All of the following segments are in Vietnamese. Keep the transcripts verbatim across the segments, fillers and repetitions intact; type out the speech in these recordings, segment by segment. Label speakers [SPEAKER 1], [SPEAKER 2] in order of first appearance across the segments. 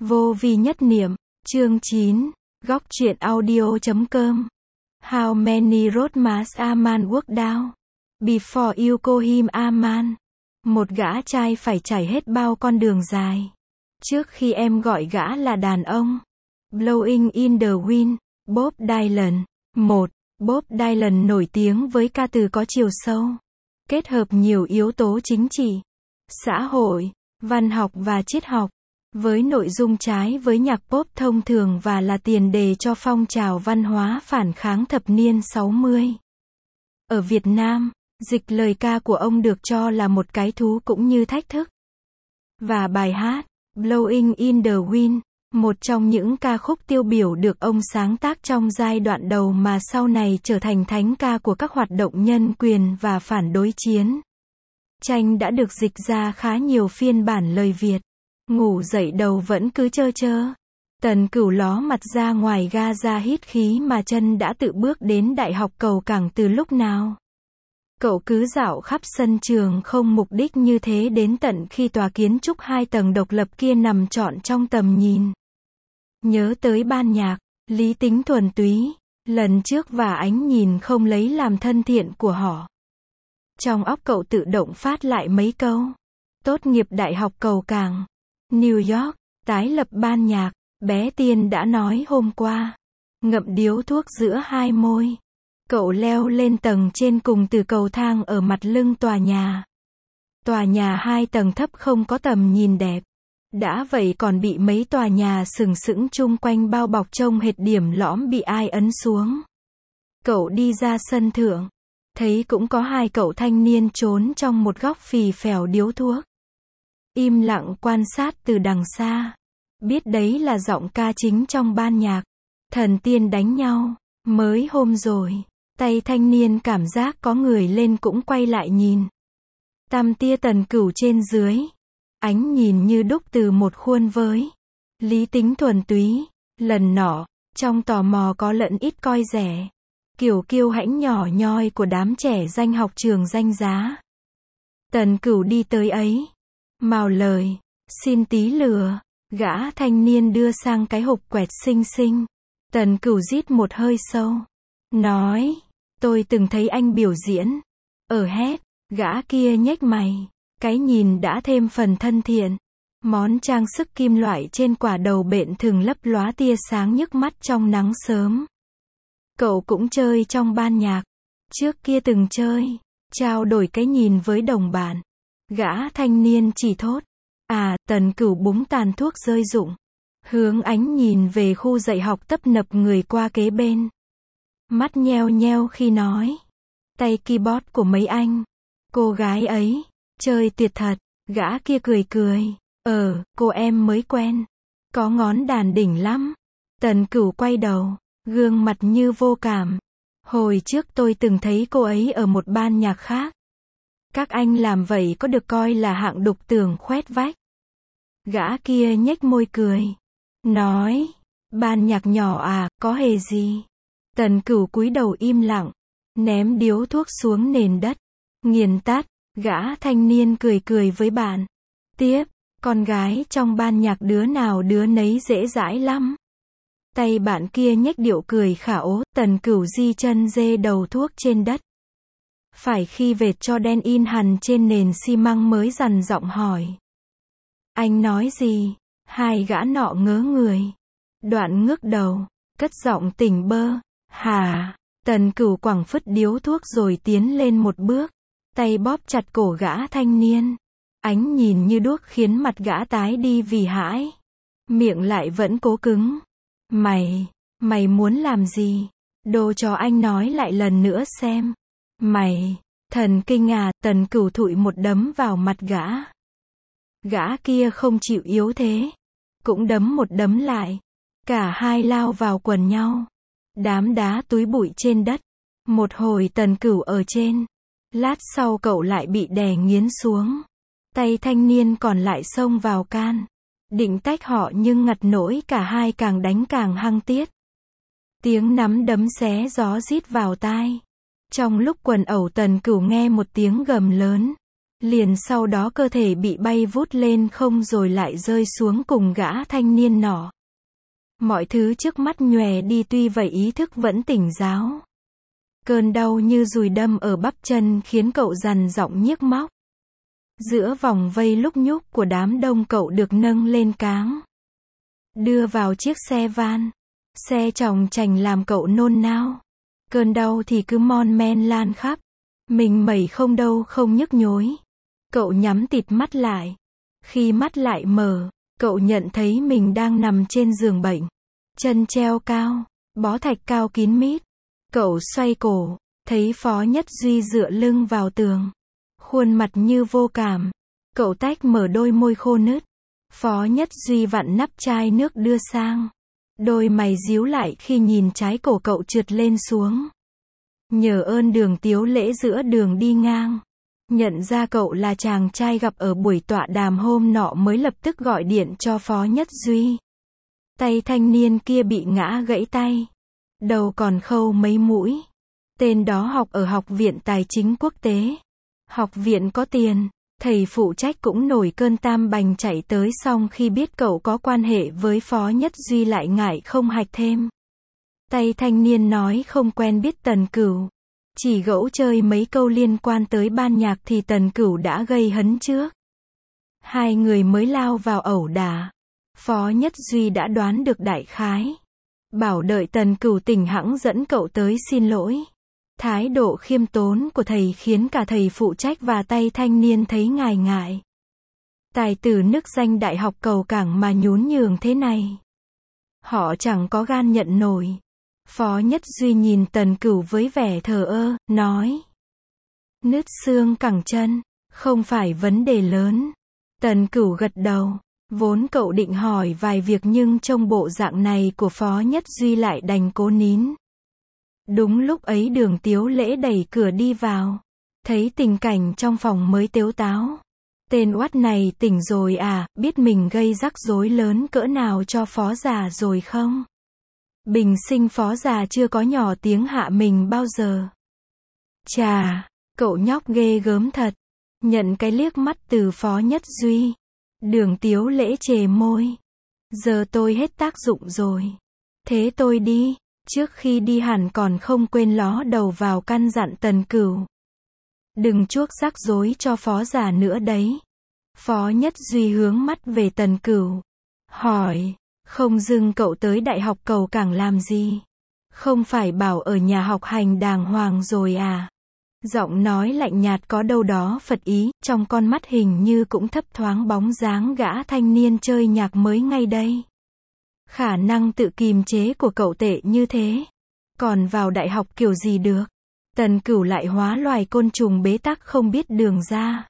[SPEAKER 1] Vô vi nhất niệm, chương chín, góc truyện audio chấm com. How many roadmaps a man walk down before you call him a man? Một gã trai phải trải hết bao con đường dài trước khi em gọi gã là đàn ông. Blowing in the Wind, Bob Dylan. một. Bob Dylan nổi tiếng với ca từ có chiều sâu, kết hợp nhiều yếu tố chính trị, xã hội, văn học và triết học, với nội dung trái với nhạc pop thông thường và là tiền đề cho phong trào văn hóa phản kháng thập niên sáu mươi. Ở Việt Nam, dịch lời ca của ông được cho là một cái thú cũng như thách thức. Và bài hát, Blowing in the Wind, một trong những ca khúc tiêu biểu được ông sáng tác trong giai đoạn đầu mà sau này trở thành thánh ca của các hoạt động nhân quyền và phản đối chiến tranh đã được dịch ra khá nhiều phiên bản lời Việt. Ngủ dậy đầu vẫn cứ chơ chơ. Tần Cửu ló mặt ra ngoài ga ra hít khí mà chân đã tự bước đến Đại học Cầu Cảng từ lúc nào. Cậu cứ dạo khắp sân trường không mục đích như thế đến tận khi tòa kiến trúc hai tầng độc lập kia nằm trọn trong tầm nhìn. Nhớ tới ban nhạc, lý tính thuần túy, lần trước và ánh nhìn không lấy làm thân thiện của họ. Trong óc cậu tự động phát lại mấy câu. Tốt nghiệp Đại học Cầu Cảng, New York, tái lập ban nhạc, bé Tiên đã nói hôm qua. Ngậm điếu thuốc giữa hai môi. Cậu leo lên tầng trên cùng từ cầu thang ở mặt lưng tòa nhà. Tòa nhà hai tầng thấp không có tầm nhìn đẹp. Đã vậy còn bị mấy tòa nhà sừng sững chung quanh bao bọc trông hệt điểm lõm bị ai ấn xuống. Cậu đi ra sân thượng. Thấy cũng có hai cậu thanh niên trốn trong một góc phì phèo điếu thuốc. Im lặng quan sát từ đằng xa. Biết đấy là giọng ca chính trong ban nhạc. Thần tiên đánh nhau. Mới hôm rồi. Tay thanh niên cảm giác có người lên cũng quay lại nhìn. Tam tia Tần Cửu trên dưới. Ánh nhìn như đúc từ một khuôn với lý tính thuần túy. Lần nọ, trong tò mò có lẫn ít coi rẻ. Kiểu kiêu hãnh nhỏ nhoi của đám trẻ danh học trường danh giá. Tần Cửu đi tới ấy. Mào lời. Xin tí lừa. Gã thanh niên đưa sang cái hộp quẹt xinh xinh. Tần Cửu rít một hơi sâu. Nói. Tôi từng thấy anh biểu diễn. Ở hét. Gã kia nhếch mày. Cái nhìn đã thêm phần thân thiện. Món trang sức kim loại trên quả đầu bện thừng lấp lóa tia sáng nhức mắt trong nắng sớm. Cậu cũng chơi trong ban nhạc. Trước kia từng chơi. Trao đổi cái nhìn với đồng bạn. Gã thanh niên chỉ thốt. À, Tần Cửu búng tàn thuốc rơi rụng. Hướng ánh nhìn về khu dạy học tấp nập người qua kế bên. Mắt nheo nheo khi nói. Tay keyboard của mấy anh. Cô gái ấy. Chơi tuyệt thật. Gã kia cười cười. Ờ, cô em mới quen. Có ngón đàn đỉnh lắm. Tần Cửu quay đầu. Gương mặt như vô cảm. Hồi trước tôi từng thấy cô ấy ở một ban nhạc khác. Các anh làm vậy có được coi là hạng đục tường khoét vách. Gã kia nhếch môi cười. Nói. Ban nhạc nhỏ à, có hề gì. Tần Cửu cúi đầu im lặng. Ném điếu thuốc xuống nền đất. Nghiền tắt. Gã thanh niên cười cười với bạn. Tiếp. Con gái trong ban nhạc đứa nào đứa nấy dễ dãi lắm. Tay bạn kia nhếch điệu cười khả ố. Tần Cửu di chân dê đầu thuốc trên đất. Phải khi vệt cho đen in hằn trên nền xi măng mới dằn giọng hỏi. Anh nói gì? Hai gã nọ ngớ người. Đoạn ngước đầu. Cất giọng tỉnh bơ. Hả? Tần Cửu quẳng phứt điếu thuốc rồi tiến lên một bước. Tay bóp chặt cổ gã thanh niên. Ánh nhìn như đuốc khiến mặt gã tái đi vì hãi. Miệng lại vẫn cố cứng. Mày, mày muốn làm gì? Đồ cho anh nói lại lần nữa xem. Mày, thần kinh à, Tần Cửu thụi một đấm vào mặt gã. Gã kia không chịu yếu thế. Cũng đấm một đấm lại. Cả hai lao vào quần nhau. Đám đá túi bụi trên đất. Một hồi Tần Cửu ở trên. Lát sau cậu lại bị đè nghiến xuống. Tay thanh niên còn lại xông vào can. Định tách họ nhưng ngặt nỗi cả hai càng đánh càng hăng tiết. Tiếng nắm đấm xé gió rít vào tai. Trong lúc quần ẩu Tần Cửu nghe một tiếng gầm lớn. Liền sau đó cơ thể bị bay vút lên không rồi lại rơi xuống cùng gã thanh niên nọ. Mọi thứ trước mắt nhòe đi, tuy vậy ý thức vẫn tỉnh ráo. Cơn đau như dùi đâm ở bắp chân khiến cậu dằn giọng nhiếc móc. Giữa vòng vây lúc nhúc của đám đông, cậu được nâng lên cáng, đưa vào chiếc xe van. Xe chòng chành làm cậu nôn nao. Cơn đau thì cứ mon men lan khắp. Mình mẩy không đâu không nhức nhối. Cậu nhắm tịt mắt lại. Khi mắt lại mở, cậu nhận thấy mình đang nằm trên giường bệnh. Chân treo cao, bó thạch cao kín mít. Cậu xoay cổ, thấy Phó Nhất Duy dựa lưng vào tường. Khuôn mặt như vô cảm. Cậu tách mở đôi môi khô nứt. Phó Nhất Duy vặn nắp chai nước đưa sang. Đôi mày díu lại khi nhìn trái cổ cậu trượt lên xuống. Nhờ ơn Đường Tiếu Lễ giữa đường đi ngang, nhận ra cậu là chàng trai gặp ở buổi tọa đàm hôm nọ, mới lập tức gọi điện cho Phó Nhất Duy. Tay thanh niên kia bị ngã gãy tay, đầu còn khâu mấy mũi. Tên đó học ở Học viện Tài chính Quốc tế. Học viện có tiền. Thầy phụ trách cũng nổi cơn tam bành chạy tới, xong khi biết cậu có quan hệ với Phó Nhất Duy lại ngại không hạch thêm. Tay thanh niên nói không quen biết Tần Cửu. Chỉ gẫu chơi mấy câu liên quan tới ban nhạc thì Tần Cửu đã gây hấn trước. Hai người mới lao vào ẩu đả. Phó Nhất Duy đã đoán được đại khái. Bảo đợi Tần Cửu tỉnh hẵng dẫn cậu tới xin lỗi. Thái độ khiêm tốn của thầy khiến cả thầy phụ trách và tay thanh niên thấy ngại ngại. Tài tử nức danh Đại học Cầu Cảng mà nhún nhường thế này, họ chẳng có gan nhận nổi. Phó Nhất Duy nhìn Tần Cửu với vẻ thờ ơ, nói: nứt xương cẳng chân, không phải vấn đề lớn. Tần Cửu gật đầu. Vốn cậu định hỏi vài việc nhưng trông bộ dạng này của Phó Nhất Duy lại đành cố nín. Đúng lúc ấy Đường Tiếu Lễ đẩy cửa đi vào. Thấy tình cảnh trong phòng mới tếu táo. Tên oắt này tỉnh rồi à, biết mình gây rắc rối lớn cỡ nào cho Phó già rồi không? Bình sinh Phó già chưa có nhỏ tiếng hạ mình bao giờ. Chà, cậu nhóc ghê gớm thật. Nhận cái liếc mắt từ Phó Nhất Duy, Đường Tiếu Lễ chề môi. Giờ tôi hết tác dụng rồi. Thế tôi đi. Trước khi đi hẳn còn không quên ló đầu vào căn dặn Tần Cửu. Đừng chuốc rắc rối cho Phó già nữa đấy. Phó Nhất Duy hướng mắt về Tần Cửu. Hỏi, không dưng cậu tới Đại học Cầu Cảng làm gì? Không phải bảo ở nhà học hành đàng hoàng rồi à? Giọng nói lạnh nhạt có đâu đó phật ý, trong con mắt hình như cũng thấp thoáng bóng dáng gã thanh niên chơi nhạc mới ngay đây. Khả năng tự kìm chế của cậu tệ như thế, còn vào đại học kiểu gì được? Tần Cửu lại hóa loài côn trùng bế tắc không biết đường ra.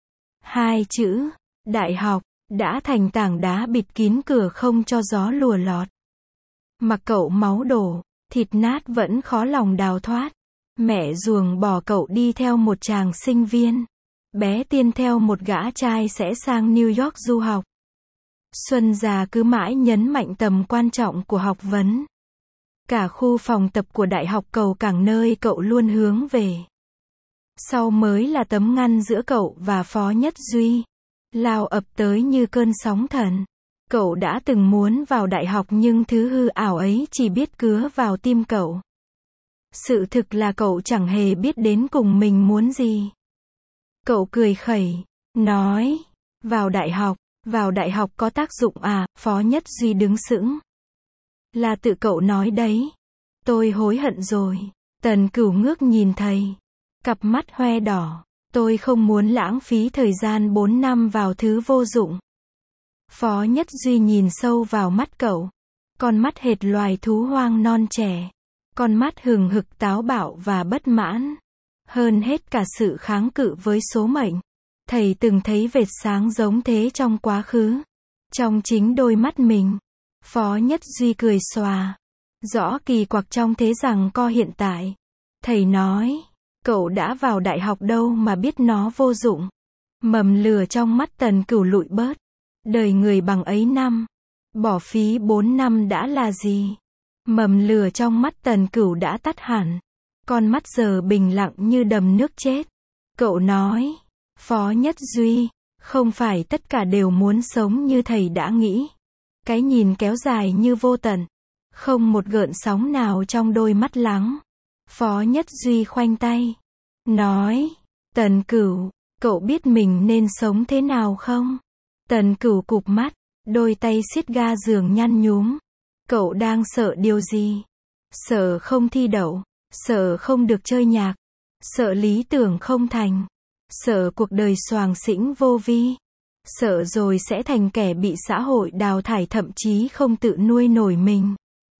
[SPEAKER 1] Hai chữ, đại học, đã thành tảng đá bịt kín cửa không cho gió lùa lọt. Mặc cậu máu đổ, thịt nát vẫn khó lòng đào thoát. Mẹ ruồng bỏ cậu đi theo một chàng sinh viên. Bé Tiên theo một gã trai sẽ sang New York du học. Xuân già cứ mãi nhấn mạnh tầm quan trọng của học vấn. Cả khu phòng tập của Đại học Cầu Cảng nơi cậu luôn hướng về. Sau mới là tấm ngăn giữa cậu và Phó Nhất Duy. Lao ập tới như cơn sóng thần. Cậu đã từng muốn vào đại học nhưng thứ hư ảo ấy chỉ biết cứa vào tim cậu. Sự thực là cậu chẳng hề biết đến cùng mình muốn gì. Cậu cười khẩy, nói, vào đại học, vào đại học có tác dụng à? Phó Nhất Duy đứng sững. Là tự cậu nói đấy. Tôi hối hận rồi. Tần Cửu ngước nhìn thầy. Cặp mắt hoe đỏ. Tôi không muốn lãng phí thời gian bốn năm vào thứ vô dụng. Phó Nhất Duy nhìn sâu vào mắt cậu. Con mắt hệt loài thú hoang non trẻ. Con mắt hừng hực táo bạo và bất mãn. Hơn hết cả sự kháng cự với số mệnh. Thầy từng thấy vệt sáng giống thế trong quá khứ. Trong chính đôi mắt mình. Phó Nhất Duy cười xòa. Rõ kỳ quặc trong thế rằng co hiện tại. Thầy nói, cậu đã vào đại học đâu mà biết nó vô dụng. Mầm lửa trong mắt Tần Cửu lụi bớt. Đời người bằng ấy năm. Bỏ phí bốn năm đã là gì? Mầm lửa trong mắt Tần Cửu đã tắt hẳn. Con mắt giờ bình lặng như đầm nước chết. Cậu nói, Phó Nhất Duy, không phải tất cả đều muốn sống như thầy đã nghĩ. Cái nhìn kéo dài như vô tận. Không một gợn sóng nào trong đôi mắt lắng. Phó Nhất Duy khoanh tay. Nói, Tần Cửu, cậu biết mình nên sống thế nào không? Tần Cửu cụp mắt, đôi tay siết ga giường nhăn nhúm. Cậu đang sợ điều gì? Sợ không thi đậu, sợ không được chơi nhạc, sợ lý tưởng không thành, sợ cuộc đời xoàng xĩnh vô vi, sợ rồi sẽ thành kẻ bị xã hội đào thải thậm chí không tự nuôi nổi mình.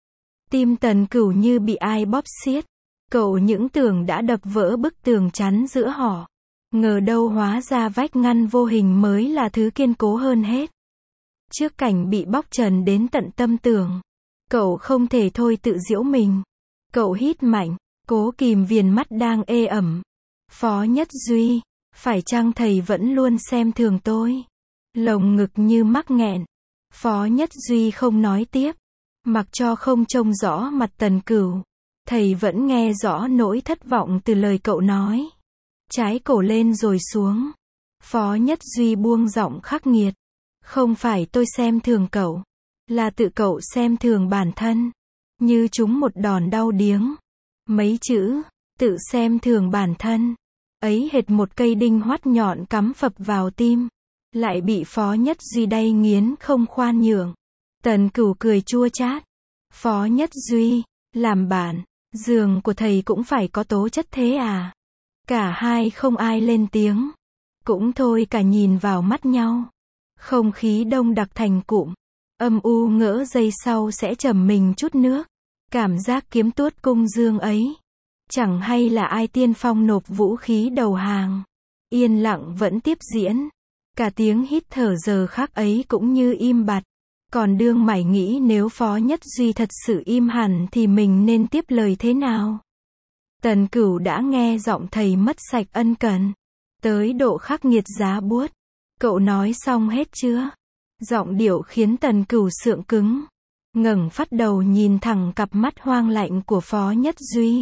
[SPEAKER 1] Tim Tần Cửu như bị ai bóp xiết. Cậu những tưởng đã đập vỡ bức tường chắn giữa họ. Ngờ đâu hóa ra vách ngăn vô hình mới là thứ kiên cố hơn hết. Trước cảnh bị bóc trần đến tận tâm tưởng, cậu không thể thôi tự giễu mình. Cậu hít mạnh, cố kìm viền mắt đang ê ẩm. Phó Nhất Duy, phải chăng thầy vẫn luôn xem thường tôi? Lồng ngực như mắc nghẹn. Phó Nhất Duy không nói tiếp, mặc cho không trông rõ mặt Tần Cửu. Thầy vẫn nghe rõ nỗi thất vọng từ lời cậu nói. Trái cổ lên rồi xuống. Phó Nhất Duy buông giọng khắc nghiệt. Không phải tôi xem thường cậu, là tự cậu xem thường bản thân. Như trúng một đòn đau điếng. Mấy chữ, tự xem thường bản thân. Ấy hệt một cây đinh hoắt nhọn cắm phập vào tim. Lại bị Phó Nhất Duy đay nghiến không khoan nhượng. Tần Cửu cười chua chát. Phó Nhất Duy, làm bạn, giường của thầy cũng phải có tố chất thế à? Cả hai không ai lên tiếng. Cũng thôi cả nhìn vào mắt nhau. Không khí đông đặc thành cụm. Âm u ngỡ giây sau sẽ trầm mình chút nước. Cảm giác kiếm tuốt cung dương ấy. Chẳng hay là ai tiên phong nộp vũ khí đầu hàng. Yên lặng vẫn tiếp diễn. Cả tiếng hít thở giờ khắc ấy cũng như im bặt. Còn đương mải nghĩ nếu Phó Nhất Duy thật sự im hẳn thì mình nên tiếp lời thế nào? Tần Cửu đã nghe giọng thầy mất sạch ân cần. Tới độ khắc nghiệt giá buốt. Cậu nói xong hết chưa? Giọng điệu khiến Tần Cửu sượng cứng. Ngẩng phát đầu nhìn thẳng cặp mắt hoang lạnh của Phó Nhất Duy.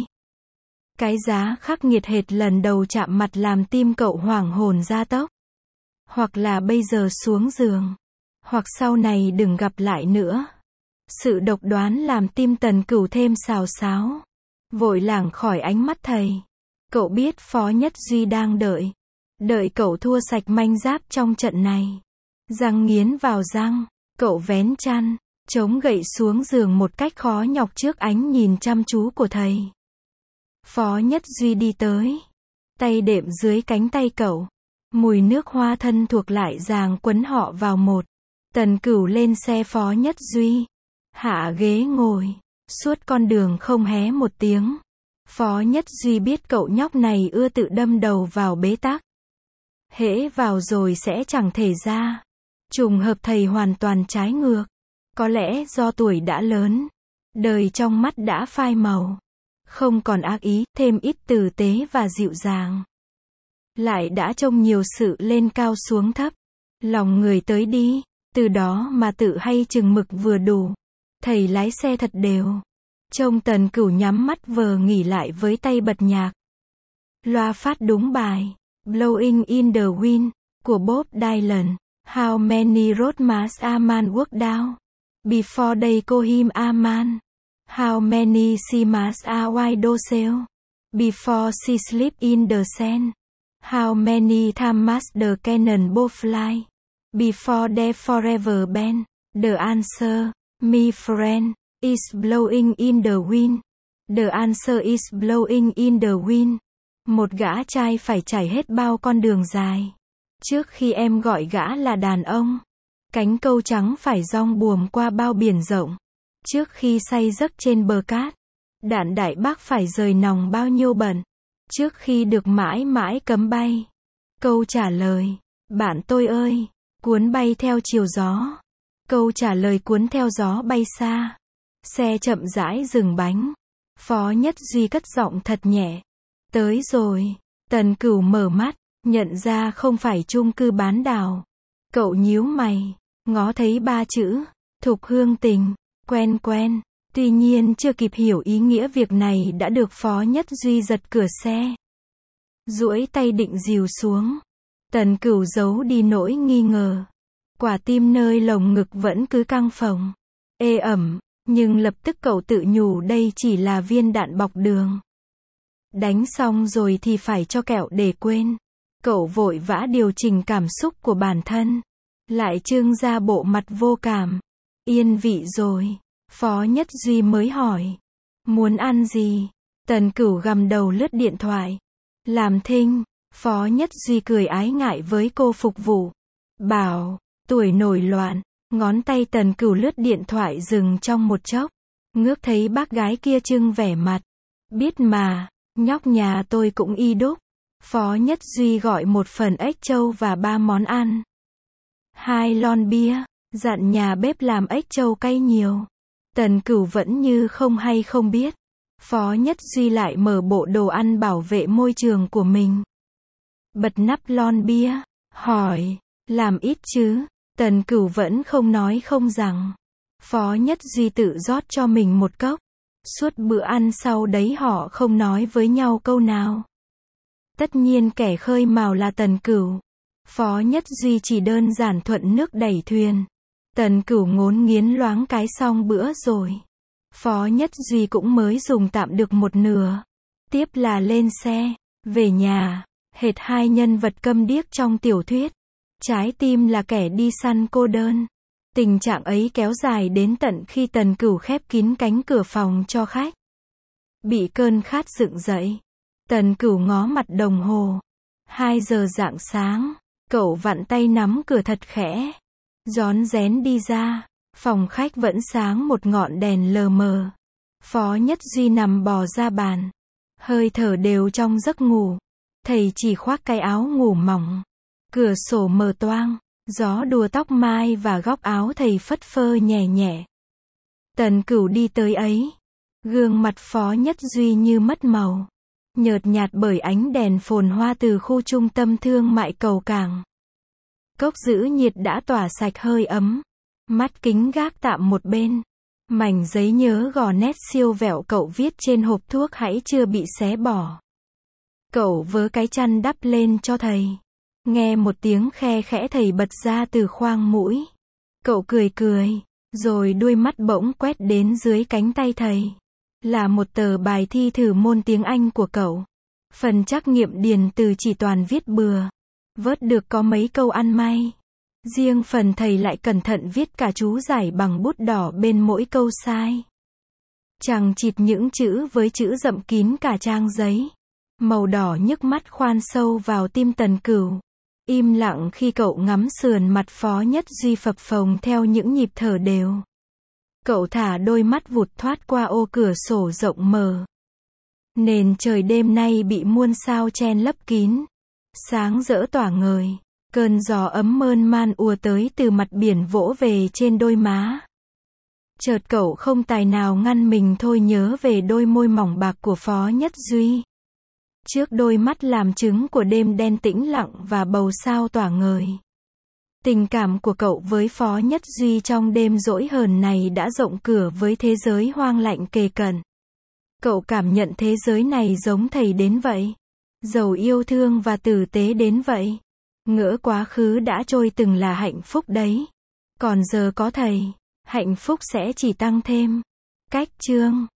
[SPEAKER 1] Cái giá khắc nghiệt hệt lần đầu chạm mặt làm tim cậu hoảng hồn ra tốc. Hoặc là bây giờ xuống giường. Hoặc sau này đừng gặp lại nữa. Sự độc đoán làm tim Tần Cửu thêm xào xáo. Vội lảng khỏi ánh mắt thầy. Cậu biết Phó Nhất Duy đang đợi. Đợi cậu thua sạch manh giáp trong trận này. Răng nghiến vào răng. Cậu vén chăn, chống gậy xuống giường một cách khó nhọc trước ánh nhìn chăm chú của thầy. Phó Nhất Duy đi tới. Tay đệm dưới cánh tay cậu. Mùi nước hoa thân thuộc lại ràng quấn họ vào một. Tần Cửu lên xe Phó Nhất Duy. Hạ ghế ngồi. Suốt con đường không hé một tiếng. Phó Nhất Duy biết cậu nhóc này ưa tự đâm đầu vào bế tắc. Hễ vào rồi sẽ chẳng thể ra. Trùng hợp thầy hoàn toàn trái ngược. Có lẽ do tuổi đã lớn. Đời trong mắt đã phai màu. Không còn ác ý, thêm ít tử tế và dịu dàng. Lại đã trông nhiều sự lên cao xuống thấp. Lòng người tới đi. Từ đó mà tự hay chừng mực vừa đủ. Thầy lái xe thật đều. Trông Tần Cửu nhắm mắt vờ nghỉ lại với tay bật nhạc. Loa phát đúng bài. Blowing in the Wind của Bob Dylan. How many road must a man walk down before they call him a man? How many sea must a widow sail before she sleep in the sand? How many times must the cannonball fly before they forever bend? The answer, my friend, is blowing in the wind. The answer is blowing in the wind. Một gã trai phải trải hết bao con đường dài. Trước khi em gọi gã là đàn ông. Cánh câu trắng phải dong buồm qua bao biển rộng. Trước khi say giấc trên bờ cát. Đạn đại bác phải rời nòng bao nhiêu bận. Trước khi được mãi mãi cấm bay. Câu trả lời, bạn tôi ơi, cuốn bay theo chiều gió. Câu trả lời cuốn theo gió bay xa. Xe chậm rãi dừng bánh. Phó Nhất Duy cất giọng thật nhẹ. Tới rồi. Tần Cửu mở mắt, nhận ra không phải chung cư bán đảo. Cậu nhíu mày, ngó thấy ba chữ, Thục Hương Tình, quen quen. Tuy nhiên chưa kịp hiểu ý nghĩa việc này đã được Phó Nhất Duy giật cửa xe. Duỗi tay định dìu xuống. Tần Cửu giấu đi nỗi nghi ngờ. Quả tim nơi lồng ngực vẫn cứ căng phồng, ê ẩm, nhưng lập tức cậu tự nhủ đây chỉ là viên đạn bọc đường. Đánh xong rồi thì phải cho kẹo để quên. Cậu vội vã điều chỉnh cảm xúc của bản thân, lại trưng ra bộ mặt vô cảm. Yên vị rồi, Phó Nhất Duy mới hỏi. Muốn ăn gì? Tần Cửu gằm đầu lướt điện thoại. Làm thinh, Phó Nhất Duy cười ái ngại với cô phục vụ. Bảo, tuổi nổi loạn, ngón tay Tần Cửu lướt điện thoại dừng trong một chốc. Ngước thấy bác gái kia trưng vẻ mặt. Biết mà, nhóc nhà tôi cũng y đúc. Phó Nhất Duy gọi một phần ếch trâu và ba món ăn. Hai lon bia, dặn nhà bếp làm ếch trâu cay nhiều. Tần Cửu vẫn như không hay không biết. Phó Nhất Duy lại mở bộ đồ ăn bảo vệ môi trường của mình. Bật nắp lon bia, hỏi, làm ít chứ? Tần Cửu vẫn không nói không rằng. Phó Nhất Duy tự rót cho mình một cốc. Suốt bữa ăn sau đấy họ không nói với nhau câu nào. Tất nhiên kẻ khơi mào là Tần Cửu. Phó Nhất Duy chỉ đơn giản thuận nước đẩy thuyền. Tần Cửu ngốn nghiến loáng cái xong bữa rồi. Phó Nhất Duy cũng mới dùng tạm được một nửa. Tiếp là lên xe, về nhà, hệt hai nhân vật câm điếc trong tiểu thuyết. Trái tim là kẻ đi săn cô đơn. Tình trạng ấy kéo dài đến tận khi Tần Cửu khép kín cánh cửa phòng cho khách. Bị cơn khát dựng dậy. Tần Cửu ngó mặt đồng hồ. Hai giờ rạng sáng, cậu vặn tay nắm cửa thật khẽ. Rón rén đi ra, phòng khách vẫn sáng một ngọn đèn lờ mờ. Phó Nhất Duy nằm bò ra bàn, hơi thở đều trong giấc ngủ. Thầy chỉ khoác cái áo ngủ mỏng. Cửa sổ mở toang, gió đùa tóc mai và góc áo thầy phất phơ nhẹ nhẹ. Tần Cửu đi tới ấy. Gương mặt Phó Nhất Duy như mất màu, nhợt nhạt bởi ánh đèn phồn hoa từ khu trung tâm thương mại cầu cảng. Cốc giữ nhiệt đã tỏa sạch hơi ấm. Mắt kính gác tạm một bên. Mảnh giấy nhớ gò nét siêu vẹo cậu viết trên hộp thuốc hãy chưa bị xé bỏ. Cậu vớ cái chăn đắp lên cho thầy. Nghe một tiếng khe khẽ thầy bật ra từ khoang mũi. Cậu cười cười, rồi đuôi mắt bỗng quét đến dưới cánh tay thầy. Là một tờ bài thi thử môn tiếng Anh của cậu. Phần trắc nghiệm điền từ chỉ toàn viết bừa. Vớt được có mấy câu ăn may. Riêng phần thầy lại cẩn thận viết cả chú giải bằng bút đỏ bên mỗi câu sai. Chằng chịt những chữ với chữ rậm kín cả trang giấy. Màu đỏ nhức mắt khoan sâu vào tim Tần Cửu. Im lặng khi cậu ngắm sườn mặt Phó Nhất Duy phập phồng theo những nhịp thở đều. Cậu thả đôi mắt vụt thoát qua ô cửa sổ rộng mở. Nền trời đêm nay bị muôn sao chen lấp kín. Sáng rỡ tỏa ngời. Cơn gió ấm mơn man ùa tới từ mặt biển vỗ về trên đôi má. Chợt cậu không tài nào ngăn mình thôi nhớ về đôi môi mỏng bạc của Phó Nhất Duy. Trước đôi mắt làm chứng của đêm đen tĩnh lặng và bầu sao tỏa ngời. Tình cảm của cậu với Phó Nhất Duy trong đêm dỗi hờn này đã rộng cửa với thế giới hoang lạnh kề cận. Cậu cảm nhận thế giới này giống thầy đến vậy. Giàu yêu thương và tử tế đến vậy. Ngỡ quá khứ đã trôi từng là hạnh phúc đấy. Còn giờ có thầy, hạnh phúc sẽ chỉ tăng thêm. Cách chương